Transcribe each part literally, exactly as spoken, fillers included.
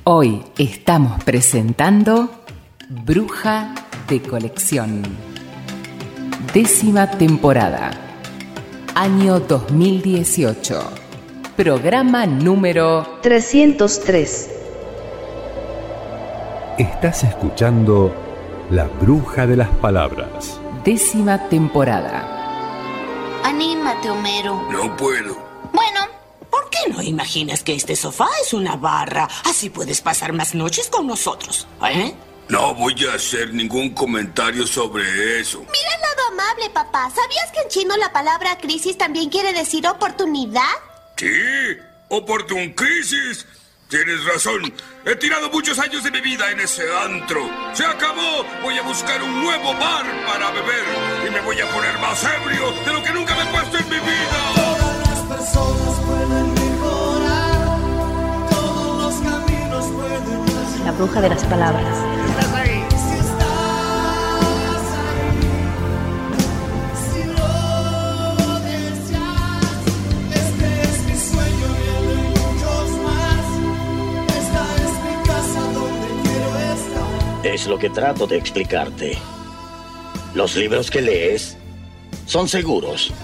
Hoy estamos presentando Bruja de Colección. Décima temporada. Año dos mil dieciocho. Programa número trescientos tres. Estás escuchando La Bruja de las Palabras. Décima temporada. Anímate, Homero. No puedo. Bueno, ¿por qué no imaginas que este sofá es una barra? Así puedes pasar más noches con nosotros, ¿eh? No voy a hacer ningún comentario sobre eso. Mira el lado amable, papá. ¿Sabías que en chino la palabra crisis también quiere decir oportunidad? Sí, oportun crisis. Tienes razón. He tirado muchos años de mi vida en ese antro. Se acabó. Voy a buscar un nuevo bar para beber. Y me voy a poner más ebrio de lo que nunca me he puesto en mi vida. Todas las personas pueden mejorar. Todos los caminos pueden mejorar. La Bruja de las Palabras. ¿Estás ahí? Si estás ahí, si lo deseas, este es mi sueño y el de muchos más. Esta es mi casa donde quiero estar. Es lo que trato de explicarte. Los libros que lees son seguros.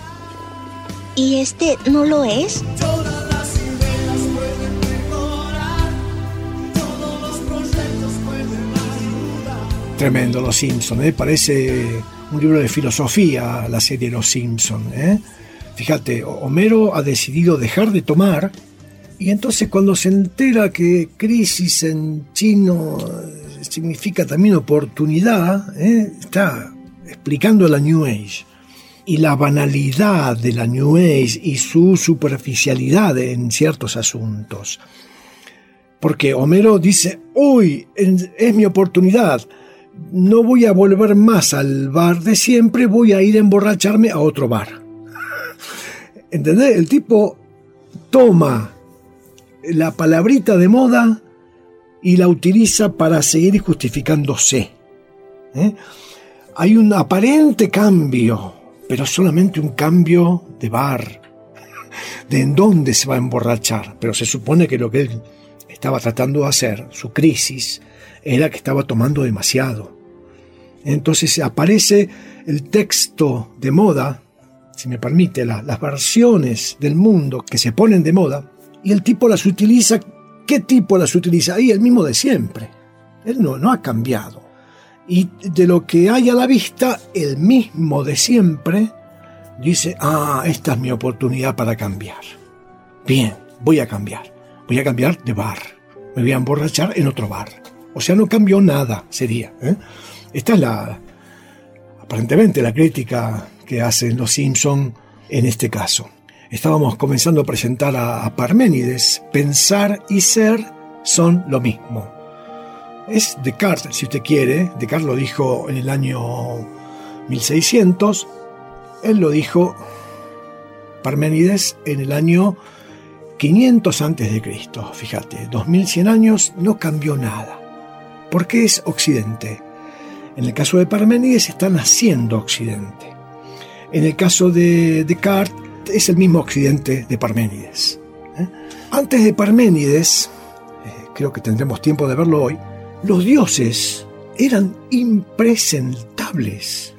¿y este no lo es? Todas las ideas pueden mejorar. Todos los proyectos pueden ayudar. Tremendo, Los Simpson, ¿eh? Parece un libro de filosofía la serie Los Simpson, ¿eh? Fíjate, Homero ha decidido dejar de tomar y entonces cuando se entera que crisis en chino significa también oportunidad, ¿eh? Está explicando la New Age y la banalidad de la New Age y su superficialidad en ciertos asuntos. Porque Homero dice, uy, es mi oportunidad, no voy a volver más al bar de siempre, voy a ir a emborracharme a otro bar. ¿Entendés? El tipo toma la palabrita de moda y la utiliza para seguir justificándose. ¿Eh? Hay un aparente cambio, pero solamente un cambio de bar, de en dónde se va a emborrachar. Pero se supone que lo que él estaba tratando de hacer, su crisis, era que estaba tomando demasiado. Entonces aparece el texto de moda, si me permite, la, las versiones del mundo que se ponen de moda, y el tipo las utiliza. ¿Qué tipo las utiliza? Ahí el mismo de siempre. Él no, no ha cambiado. Y de lo que hay a la vista, el mismo de siempre dice, ah, esta es mi oportunidad para cambiar. Bien, voy a cambiar. Voy a cambiar de bar. Me voy a emborrachar en otro bar. O sea, no cambió nada, sería. ¿eh? Esta es la, aparentemente, la crítica que hacen Los Simpson en este caso. Estábamos comenzando a presentar a, a Parménides. Pensar y ser son lo mismo. Es Descartes, si usted quiere. Descartes lo dijo en el año mil seiscientos. Él lo dijo, Parménides, en el año quinientos antes de Cristo. Fíjate, dos mil cien años, no cambió nada. ¿Por qué es Occidente? En el caso de Parménides está naciendo Occidente. En el caso de Descartes es el mismo Occidente de Parménides. ¿Eh? Antes de Parménides, eh, creo que tendremos tiempo de verlo hoy, los dioses eran impresentables.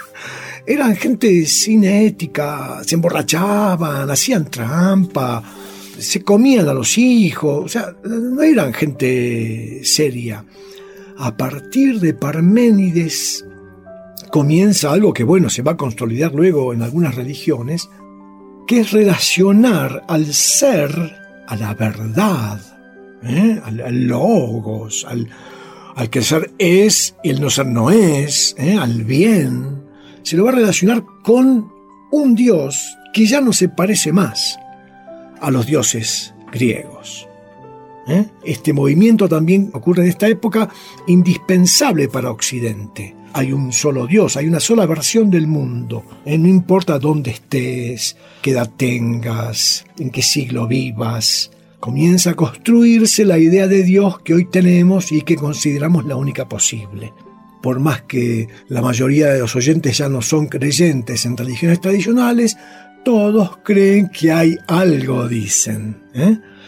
Eran gente sin ética, se emborrachaban, hacían trampa, se comían a los hijos, o sea, no eran gente seria. A partir de Parménides comienza algo que, bueno, se va a consolidar luego en algunas religiones, que es relacionar al ser, a la verdad, ¿eh? al, al logos, al, al que el ser es y el no ser no es, ¿eh? al bien. Se lo va a relacionar con un dios que ya no se parece más a los dioses griegos. ¿Eh? Este movimiento también ocurre en esta época, indispensable para Occidente. Hay un solo Dios, hay una sola versión del mundo. ¿Eh? No importa dónde estés, qué edad tengas, en qué siglo vivas. Comienza a construirse la idea de Dios que hoy tenemos y que consideramos la única posible. Por más que la mayoría de los oyentes ya no son creyentes en religiones tradicionales, todos creen que hay algo, dicen. ¿Eh?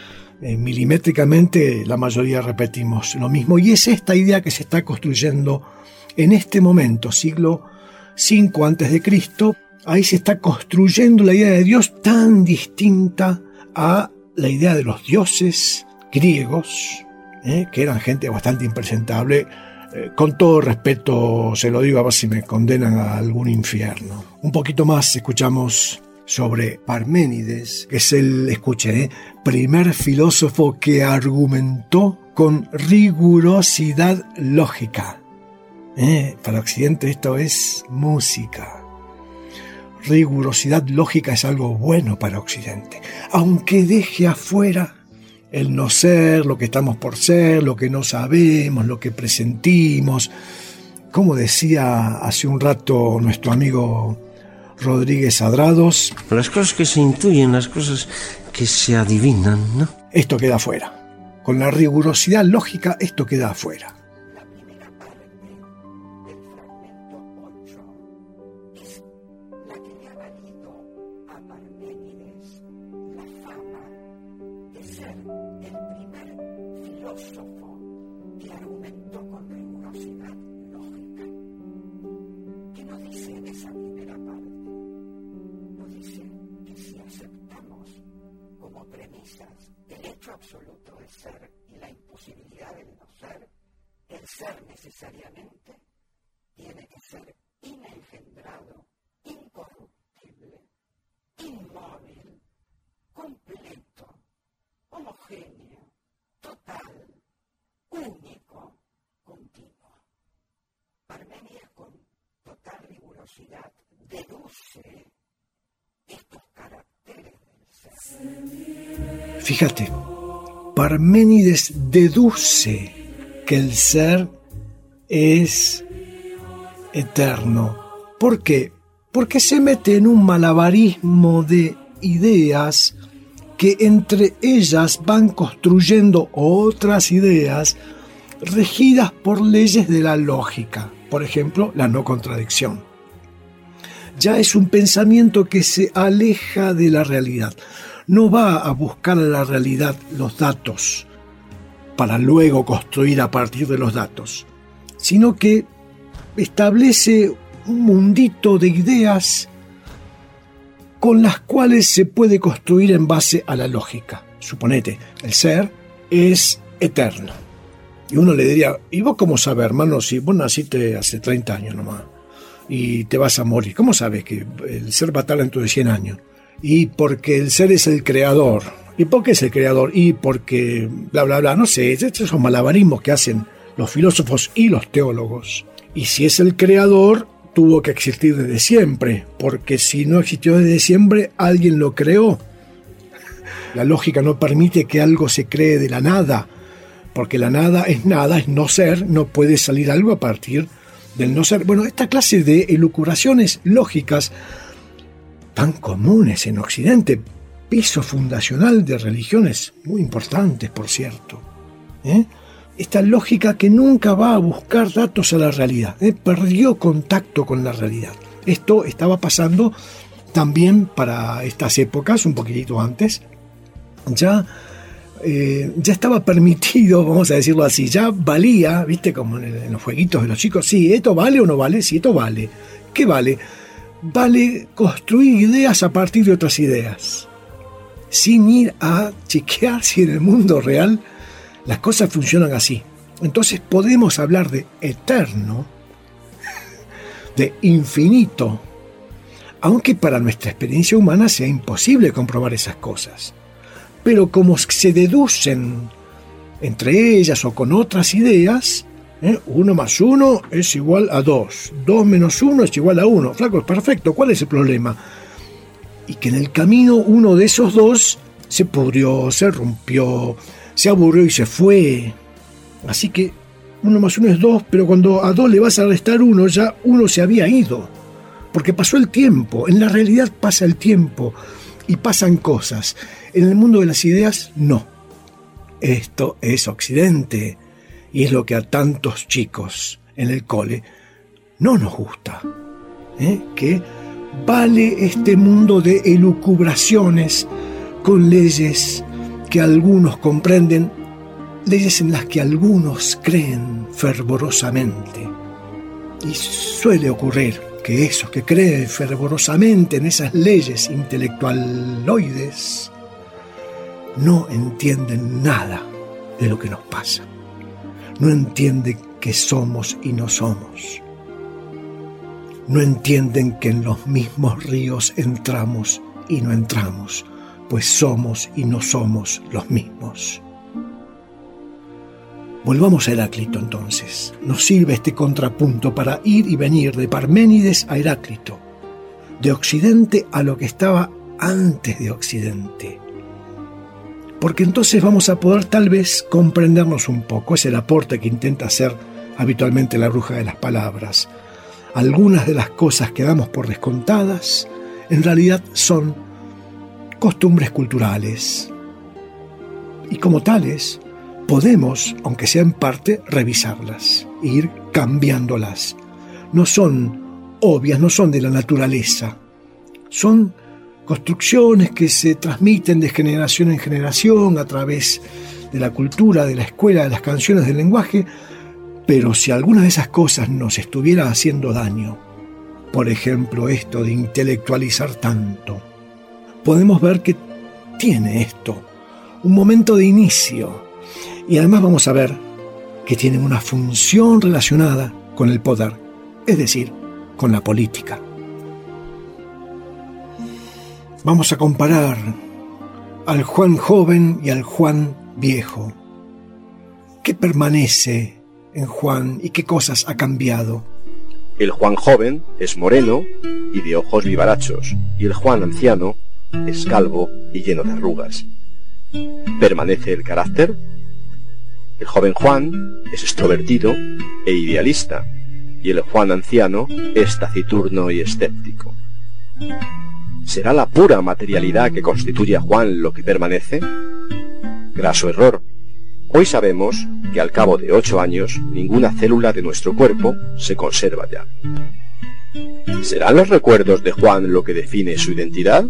eh, milimétricamente la mayoría repetimos lo mismo. Y es esta idea que se está construyendo en este momento, siglo cinco antes de Cristo. Ahí se está construyendo la idea de Dios tan distinta a la idea de los dioses griegos, eh, que eran gente bastante impresentable. Eh, con todo respeto se lo digo, a ver si me condenan a algún infierno. Un poquito más escuchamos sobre Parménides, que es el, escuche, eh, primer filósofo que argumentó con rigurosidad lógica. Eh, para Occidente esto es música. Rigurosidad lógica es algo bueno para Occidente, aunque deje afuera el no ser, lo que estamos por ser, lo que no sabemos, lo que presentimos. Como decía hace un rato nuestro amigo Rodríguez Adrados, las cosas que se intuyen, las cosas que se adivinan, ¿no? Esto queda afuera. Con la rigurosidad lógica, esto queda afuera. Fíjate, Parménides deduce que el ser es eterno. ¿Por qué? Porque se mete en un malabarismo de ideas que entre ellas van construyendo otras ideas regidas por leyes de la lógica. Por ejemplo, la no contradicción. Ya es un pensamiento que se aleja de la realidad. No va a buscar en la realidad los datos para luego construir a partir de los datos, sino que establece un mundito de ideas con las cuales se puede construir en base a la lógica. Suponete, el ser es eterno. Y uno le diría, ¿y vos cómo sabes, hermano, si vos naciste hace treinta años nomás y te vas a morir? ¿Cómo sabes que el ser va a estar dentro de cien años? Y porque el ser es el creador. ¿Y por qué es el creador? Y porque bla, bla, bla. No sé, estos son malabarismos que hacen los filósofos y los teólogos. Y si es el creador, tuvo que existir desde siempre, porque si no existió desde siempre, alguien lo creó. La lógica no permite que algo se cree de la nada, porque la nada es nada, es no ser, no puede salir algo a partir del no ser. Bueno, esta clase de elucubraciones lógicas tan comunes en Occidente, piso fundacional de religiones muy importantes, por cierto. ¿Eh? Esta lógica que nunca va a buscar datos a la realidad, ¿eh? Perdió contacto con la realidad. Esto estaba pasando también para estas épocas, un poquitito antes. Ya, eh, ya estaba permitido, vamos a decirlo así, ya valía, viste, como en, el, en los jueguitos de los chicos, sí, ¿esto vale o no vale? Sí, esto vale. ¿Qué vale? Vale construir ideas a partir de otras ideas, sin ir a chequear si en el mundo real las cosas funcionan así. Entonces podemos hablar de eterno, de infinito, aunque para nuestra experiencia humana sea imposible comprobar esas cosas. Pero como se deducen entre ellas o con otras ideas, ¿eh? uno más uno es igual a dos, dos menos uno es igual a uno. Flaco, es perfecto, ¿cuál es el problema? Y que en el camino uno de esos dos se pudrió, se rompió, se aburrió y se fue. Así que uno más uno es dos, pero cuando a dos le vas a restar uno, ya uno se había ido. Porque pasó el tiempo. En la realidad pasa el tiempo y pasan cosas. En el mundo de las ideas, no. Esto es Occidente. Y es lo que a tantos chicos en el cole no nos gusta. ¿Eh? Que vale este mundo de elucubraciones con leyes que algunos comprenden, leyes en las que algunos creen fervorosamente. Y suele ocurrir que esos que creen fervorosamente en esas leyes intelectualoides no entienden nada de lo que nos pasa. No entienden que somos y no somos. No entienden que en los mismos ríos entramos y no entramos, pues somos y no somos los mismos. Volvamos a Heráclito entonces. Nos sirve este contrapunto para ir y venir de Parménides a Heráclito, de Occidente a lo que estaba antes de Occidente. Porque entonces vamos a poder tal vez comprendernos un poco. Es el aporte que intenta hacer habitualmente la bruja de las palabras. Algunas de las cosas que damos por descontadas en realidad son costumbres culturales. Y como tales, podemos, aunque sea en parte, revisarlas e ir cambiándolas. No son obvias, no son de la naturaleza. Son construcciones que se transmiten de generación en generación a través de la cultura, de la escuela, de las canciones, del lenguaje. Pero si alguna de esas cosas nos estuviera haciendo daño, por ejemplo esto de intelectualizar tanto, podemos ver que tiene esto un momento de inicio. Y además vamos a ver que tienen una función relacionada con el poder, es decir, con la política. Vamos a comparar al Juan joven y al Juan viejo. ¿Qué permanece en Juan y qué cosas ha cambiado? El Juan joven es moreno y de ojos vivarachos, y el Juan anciano es calvo y lleno de arrugas. ¿Permanece el carácter? El joven Juan es extrovertido e idealista, y el Juan anciano es taciturno y escéptico. ¿Será la pura materialidad que constituye a Juan lo que permanece? Graso error. Hoy sabemos que al cabo de ocho años ninguna célula de nuestro cuerpo se conserva ya. ¿Serán los recuerdos de Juan lo que define su identidad?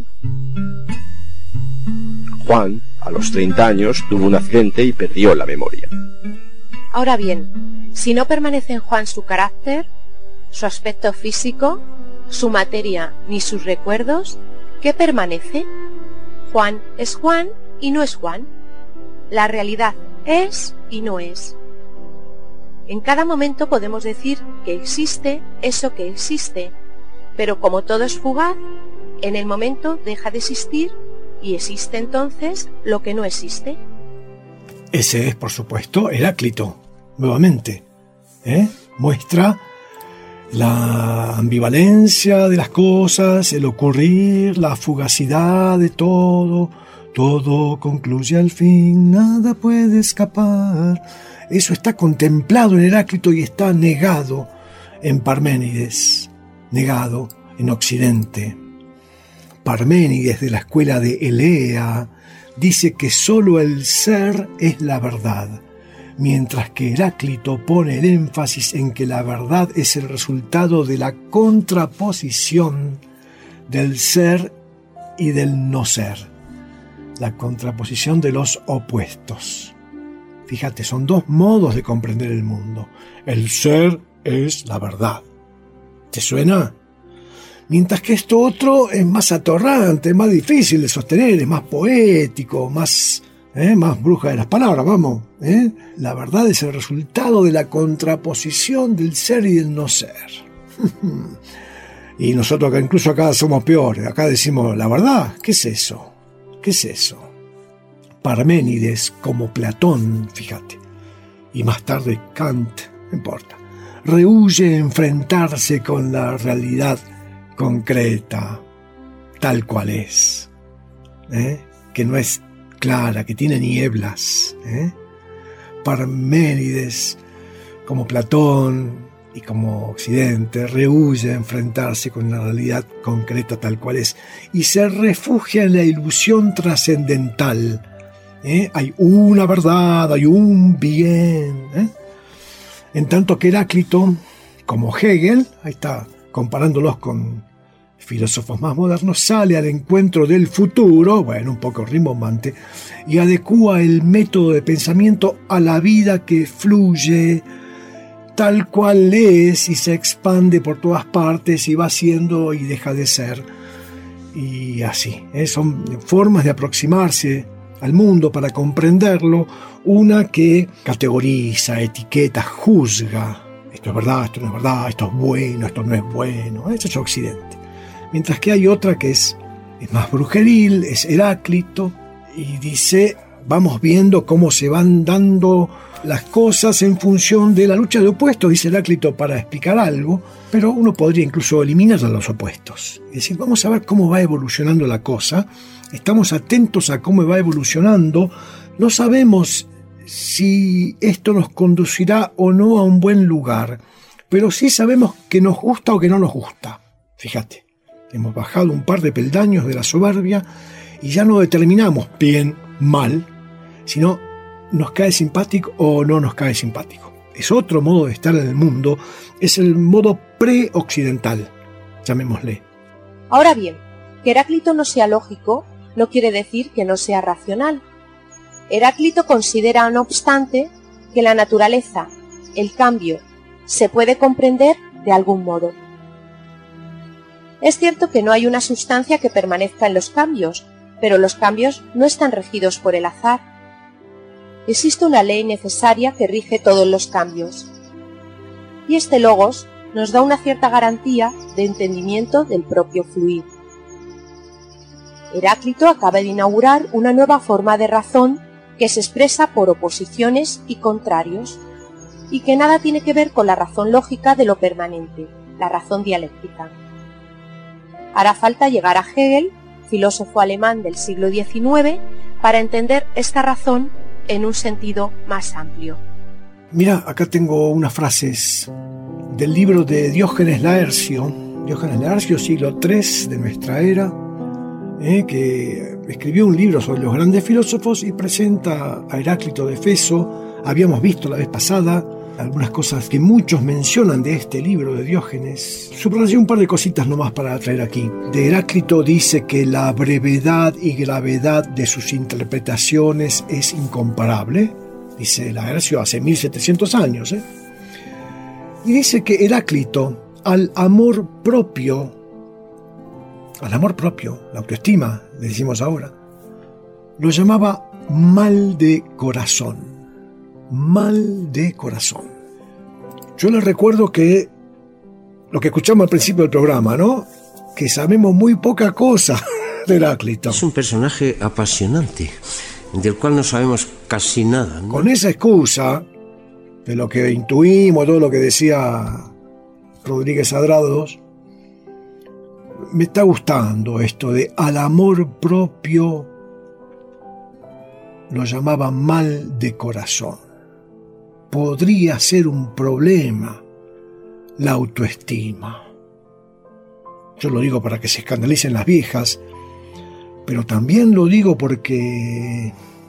Juan, a los treinta años, tuvo un accidente y perdió la memoria. Ahora bien, si no permanece en Juan su carácter, su aspecto físico, su materia ni sus recuerdos, ¿qué permanece? Juan es Juan y no es Juan. La realidad es y no es. En cada momento podemos decir que existe eso que existe, pero como todo es fugaz, en el momento deja de existir y existe entonces lo que no existe. Ese es, por supuesto, Heráclito, nuevamente. ¿eh? Muestra la ambivalencia de las cosas, el ocurrir, la fugacidad de todo. Todo concluye al fin, nada puede escapar. Eso está contemplado en Heráclito y está negado en Parménides, negado en Occidente. Parménides, de la escuela de Elea, dice que sólo el ser es la verdad, mientras que Heráclito pone el énfasis en que la verdad es el resultado de la contraposición del ser y del no ser. La contraposición de los opuestos. Fíjate, son dos modos de comprender el mundo. El ser es la verdad. ¿Te suena? Mientras que esto otro es más atorrante, más difícil de sostener, es más poético, más, ¿eh? más bruja de las palabras, vamos. ¿eh? La verdad es el resultado de la contraposición del ser y del no ser. Y nosotros acá, incluso acá somos peores. Acá decimos, ¿la verdad? ¿Qué es eso? ¿Qué es eso? Parménides, como Platón, fíjate, y más tarde Kant, no importa, rehúye enfrentarse con la realidad concreta, tal cual es, ¿eh? que no es clara, que tiene nieblas. ¿eh? Parménides, como Platón y como Occidente, rehúye enfrentarse con la realidad concreta tal cual es y se refugia en la ilusión trascendental. ¿eh? Hay una verdad, hay un bien. ¿eh? En tanto que Heráclito, como Hegel, ahí está, comparándolos con filósofos más modernos, sale al encuentro del futuro, bueno, un poco rimbombante, y adecúa el método de pensamiento a la vida que fluye tal cual es y se expande por todas partes y va siendo y deja de ser. Y así, ¿eh? Son formas de aproximarse al mundo para comprenderlo. Una que categoriza, etiqueta, juzga. Esto es verdad, esto no es verdad, esto es bueno, esto no es bueno. Eso es Occidente. Mientras que hay otra que es, es más brujeril, es Heráclito, y dice, vamos viendo cómo se van dando las cosas en función de la lucha de opuestos, dice Heráclito, para explicar algo, pero uno podría incluso eliminar a los opuestos. Es decir, vamos a ver cómo va evolucionando la cosa, estamos atentos a cómo va evolucionando, no sabemos si esto nos conducirá o no a un buen lugar, pero sí sabemos que nos gusta o que no nos gusta. Fíjate, hemos bajado un par de peldaños de la soberbia y ya no determinamos bien, mal, sino nos cae simpático o no nos cae simpático. Es otro modo de estar en el mundo, es el modo pre-occidental, llamémosle. Ahora bien, que Heráclito no sea lógico no quiere decir que no sea racional. Heráclito considera, no obstante, que la naturaleza, el cambio, se puede comprender de algún modo. Es cierto que no hay una sustancia que permanezca en los cambios, pero los cambios no están regidos por el azar. Existe una ley necesaria que rige todos los cambios. Y este logos nos da una cierta garantía de entendimiento del propio fluir. Heráclito acaba de inaugurar una nueva forma de razón que se expresa por oposiciones y contrarios, y que nada tiene que ver con la razón lógica de lo permanente, la razón dialéctica. Hará falta llegar a Hegel, filósofo alemán del siglo diecinueve, para entender esta razón en un sentido más amplio. Mira, acá tengo unas frases del libro de Diógenes Laercio, Diógenes Laercio, siglo tercero de nuestra era, eh, que escribió un libro sobre los grandes filósofos y presenta a Heráclito de Éfeso. Habíamos visto la vez pasada algunas cosas que muchos mencionan de este libro de Diógenes. Subrayé un par de cositas nomás para traer aquí. De Heráclito dice que la brevedad y gravedad de sus interpretaciones es incomparable. Dice Laercio hace mil setecientos años. ¿eh? Y dice que Heráclito, al amor propio, al amor propio, la autoestima, le decimos ahora, lo llamaba mal de corazón. Mal de corazón. Yo les recuerdo que lo que escuchamos al principio del programa, ¿no? Que sabemos muy poca cosa de Heráclito. Es un personaje apasionante, del cual no sabemos casi nada, ¿no? Con esa excusa de lo que intuimos, todo lo que decía Rodríguez Adrados, me está gustando esto de al amor propio lo llamaba mal de corazón. Podría ser un problema la autoestima. Yo lo digo para que se escandalicen las viejas, pero también lo digo porque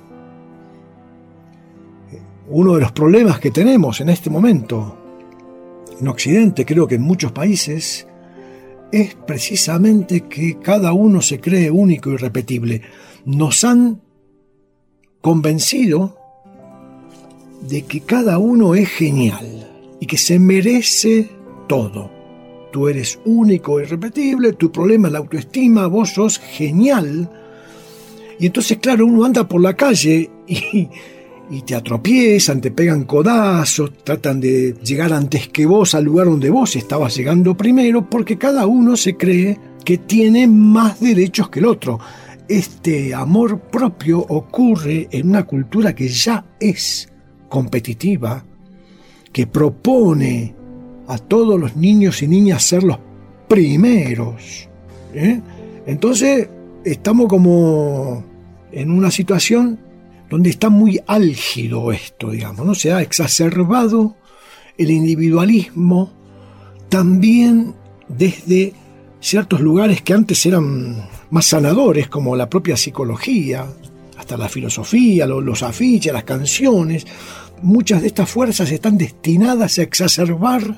uno de los problemas que tenemos en este momento en Occidente, creo que en muchos países, es precisamente que cada uno se cree único y irrepetible. Nos han convencido de que cada uno es genial y que se merece todo. Tú eres único e irrepetible, tu problema es la autoestima, vos sos genial. Y entonces, claro, uno anda por la calle y, y te atropiezan, te pegan codazos, tratan de llegar antes que vos al lugar donde vos estabas llegando primero, porque cada uno se cree que tiene más derechos que el otro. Este amor propio ocurre en una cultura que ya es competitiva, que propone a todos los niños y niñas ser los primeros. ¿eh? Entonces estamos como en una situación donde está muy álgido esto, digamos, ¿no? Se ha exacerbado el individualismo también desde ciertos lugares que antes eran más sanadores, como la propia psicología, hasta la filosofía, los, los afiches, las canciones. Muchas de estas fuerzas están destinadas a exacerbar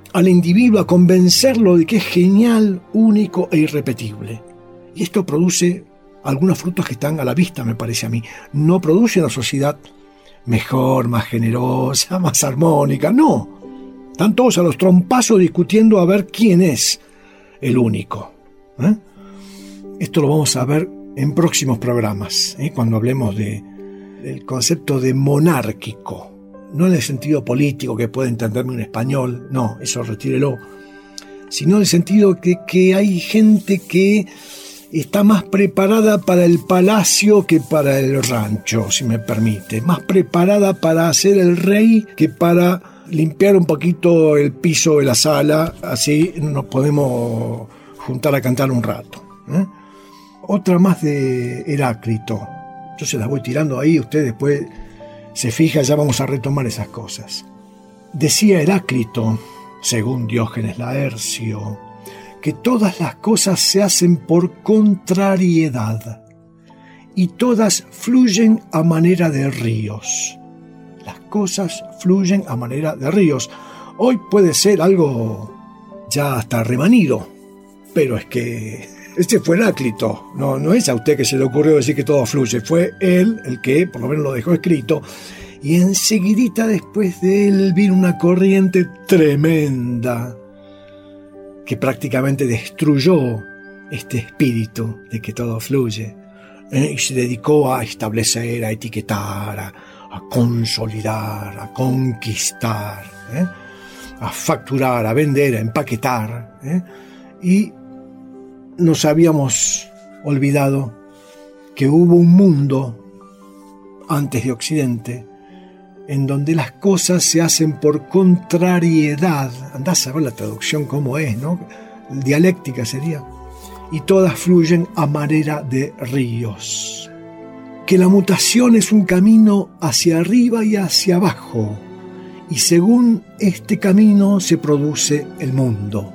al individuo, a convencerlo de que es genial, único e irrepetible. Y esto produce algunos frutos que están a la vista, me parece a mí. No produce una sociedad mejor, más generosa, más armónica, no. Están todos a los trompazos discutiendo a ver quién es el único. ¿eh? Esto lo vamos a ver en próximos programas, ¿eh? cuando hablemos de, del concepto de monárquico. No en el sentido político que puede entenderme un español, no, eso retírelo, sino en el sentido que, que hay gente que está más preparada para el palacio que para el rancho, si me permite, más preparada para ser el rey que para limpiar un poquito el piso de la sala, así nos podemos juntar a cantar un rato. ¿eh? Otra más de Heráclito, yo se las voy tirando ahí, usted después se fija, ya vamos a retomar esas cosas. Decía Heráclito, según Diógenes Laercio, que todas las cosas se hacen por contrariedad y todas fluyen a manera de ríos. Las cosas fluyen a manera de ríos. Hoy puede ser algo ya hasta remanido, pero es que este fue Heráclito, no, no es a usted que se le ocurrió decir que todo fluye, fue él el que por lo menos lo dejó escrito, y enseguidita después de él vino una corriente tremenda que prácticamente destruyó este espíritu de que todo fluye, ¿eh? y se dedicó a establecer, a etiquetar, a, a consolidar, a conquistar, ¿eh? a facturar, a vender, a empaquetar, ¿eh? y nos habíamos olvidado que hubo un mundo antes de Occidente en donde las cosas se hacen por contrariedad. Andá a saber la traducción cómo es, ¿no? Dialéctica sería. Y todas fluyen a manera de ríos. Que la mutación es un camino hacia arriba y hacia abajo, y según este camino se produce el mundo.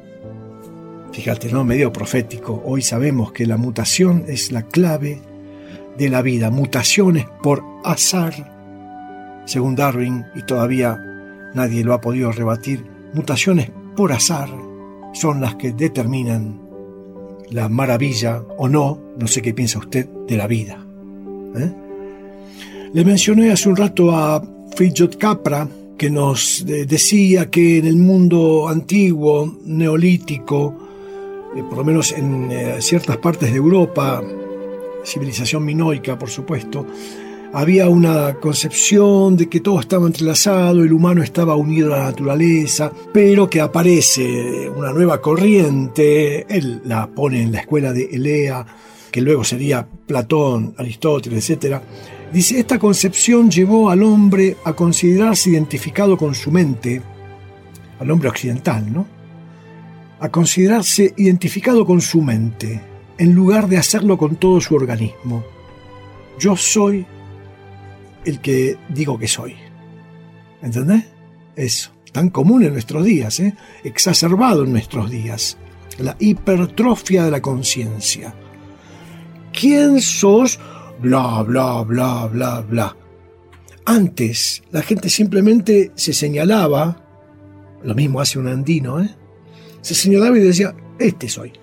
Fíjate, ¿no? Medio profético. Hoy sabemos que la mutación es la clave de la vida. Mutaciones por azar, según Darwin, y todavía nadie lo ha podido rebatir. Mutaciones por azar son las que determinan la maravilla o no, no sé qué piensa usted, de la vida. ¿Eh? Le mencioné hace un rato a Fritjof Capra, que nos de- decía que en el mundo antiguo, neolítico, Eh, por lo menos en eh, ciertas partes de Europa, civilización minoica, por supuesto, había una concepción de que todo estaba entrelazado, el humano estaba unido a la naturaleza, pero que aparece una nueva corriente, él la pone en la escuela de Elea, que luego sería Platón, Aristóteles, etcétera. Dice, esta concepción llevó al hombre a considerarse identificado con su mente, al hombre occidental, ¿no? a considerarse identificado con su mente, en lugar de hacerlo con todo su organismo. Yo soy el que digo que soy. ¿Entendés? Eso, tan común en nuestros días, ¿eh? exacerbado en nuestros días. La hipertrofia de la conciencia. ¿Quién sos? Bla, bla, bla, bla, bla. Antes, la gente simplemente se señalaba, lo mismo hace un andino, ¿eh? Se señalaba y decía, este soy.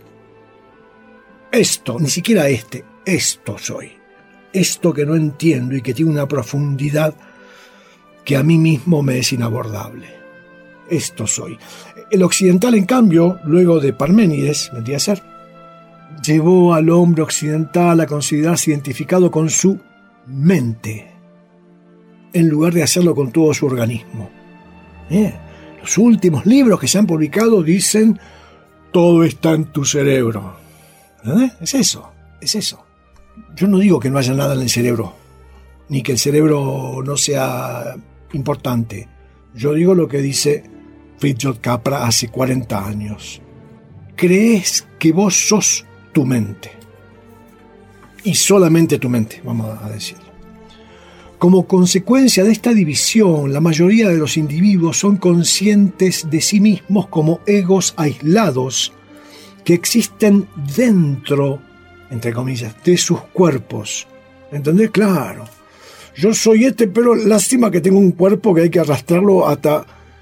Esto, ni siquiera este, esto soy. Esto que no entiendo y que tiene una profundidad que a mí mismo me es inabordable. Esto soy. El occidental, en cambio, luego de Parménides, vendría a ser, llevó al hombre occidental a considerarse identificado con su mente, en lugar de hacerlo con todo su organismo. ¿Eh? Los últimos libros que se han publicado dicen, todo está en tu cerebro. ¿Eh? Es eso, es eso. Yo no digo que no haya nada en el cerebro, ni que el cerebro no sea importante. Yo digo lo que dice Fritjof Capra hace cuarenta años. Crees que vos sos tu mente. Y solamente tu mente, vamos a decirlo. Como consecuencia de esta división, la mayoría de los individuos son conscientes de sí mismos como egos aislados que existen dentro, entre comillas, de sus cuerpos. ¿Entendés? Claro. Yo soy este, pero lástima que tengo un cuerpo que hay que arrastrarlo hasta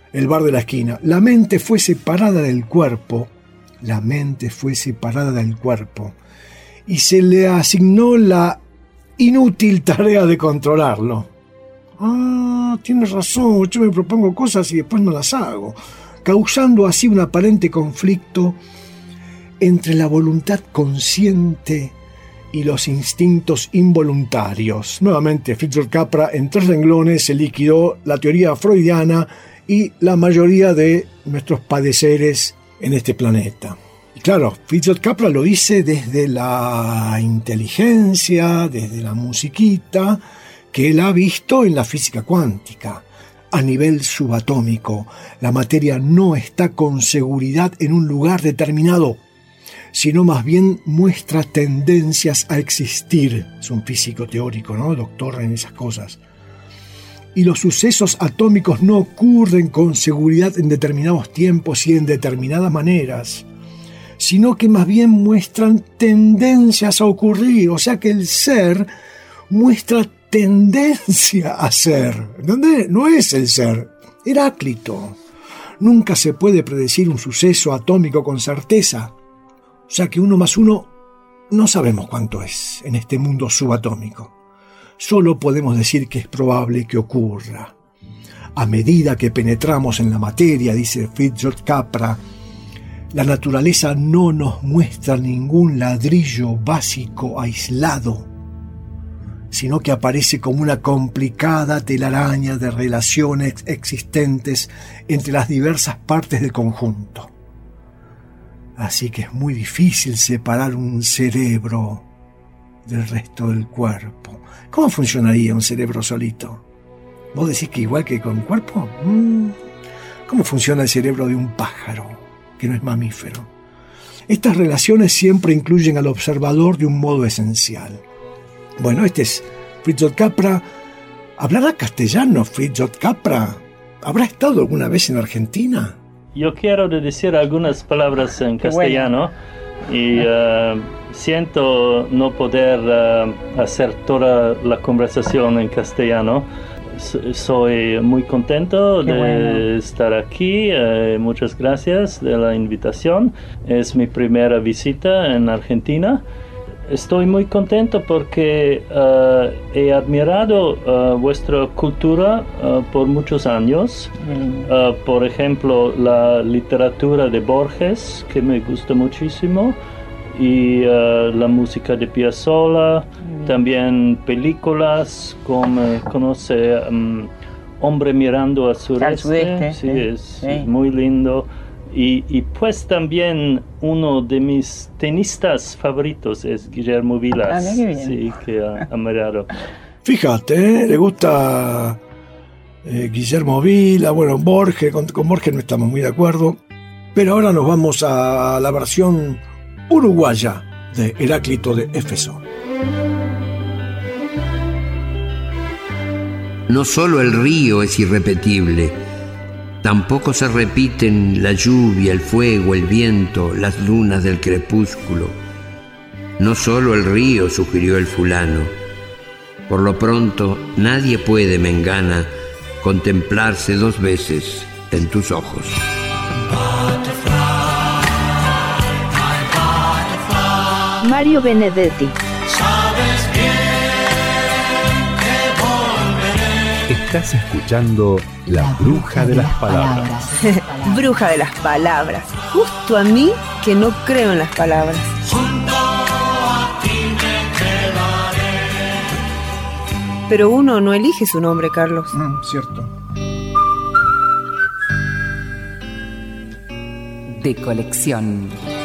el bar de la esquina. La mente fue separada del cuerpo, la mente fue separada del cuerpo, y se le asignó la inútil tarea de controlarlo. Ah, tienes razón, yo me propongo cosas y después no las hago, causando así un aparente conflicto entre la voluntad consciente y los instintos involuntarios. Nuevamente, Fritjof Capra en tres renglones se liquidó la teoría freudiana y la mayoría de nuestros padeceres en este planeta. Y claro, Fritjof Capra lo dice desde la inteligencia, desde la musiquita, que él ha visto en la física cuántica. A nivel subatómico, la materia no está con seguridad en un lugar determinado, sino más bien muestra tendencias a existir. Es un físico teórico, ¿no? Doctor en esas cosas. Y los sucesos atómicos no ocurren con seguridad en determinados tiempos y en determinadas maneras, sino que más bien muestran tendencias a ocurrir. O sea que el ser muestra tendencia a ser. ¿Dónde? No es el ser. Heráclito. Nunca se puede predecir un suceso atómico con certeza. O sea que uno más uno no sabemos cuánto es en este mundo subatómico. Solo podemos decir que es probable que ocurra. A medida que penetramos en la materia, dice Fritjof Capra, la naturaleza no nos muestra ningún ladrillo básico aislado, sino que aparece como una complicada telaraña de relaciones existentes entre las diversas partes del conjunto. Así que es muy difícil separar un cerebro del resto del cuerpo. ¿Cómo funcionaría un cerebro solito? ¿Vos decís que igual que con un cuerpo? ¿Cómo funciona el cerebro de un pájaro, que no es mamífero? Estas relaciones siempre incluyen al observador de un modo esencial. Bueno, este es Fritjof Capra. ¿Hablará castellano Fritjof Capra? ¿Habrá estado alguna vez en Argentina? Yo quiero decir algunas palabras en castellano y uh, siento no poder uh, hacer toda la conversación en castellano. S- soy muy contento Qué de bueno. estar aquí. Uh, muchas gracias de la invitación. Es mi primera visita en Argentina. Estoy muy contento porque uh, he admirado uh, vuestra cultura uh, por muchos años. Mm. Uh, por ejemplo, la literatura de Borges, que me gusta muchísimo, y uh, la música de Piazzolla, mm. también películas como conoce um, Hombre mirando al sureste, al sudeste, sí, sí, es, sí. es muy lindo. Y, y pues también uno de mis tenistas favoritos es Guillermo Vilas, ah, sí, que ha admirado. Fíjate, ¿eh? Le gusta eh, Guillermo Vilas, bueno, Borges, con, con Borges no estamos muy de acuerdo, pero ahora nos vamos a la versión uruguaya de Heráclito de Éfeso. No solo el río es irrepetible, tampoco se repiten la lluvia, el fuego, el viento, las lunas del crepúsculo. No solo el río, sugirió el fulano. Por lo pronto, nadie puede, mengana, contemplarse dos veces en tus ojos. Mario Benedetti. Estás escuchando La Bruja de las Palabras. Bruja de las Palabras. Justo a mí que no creo en las palabras. Pero uno no elige su nombre, Carlos. Mm, cierto. De colección.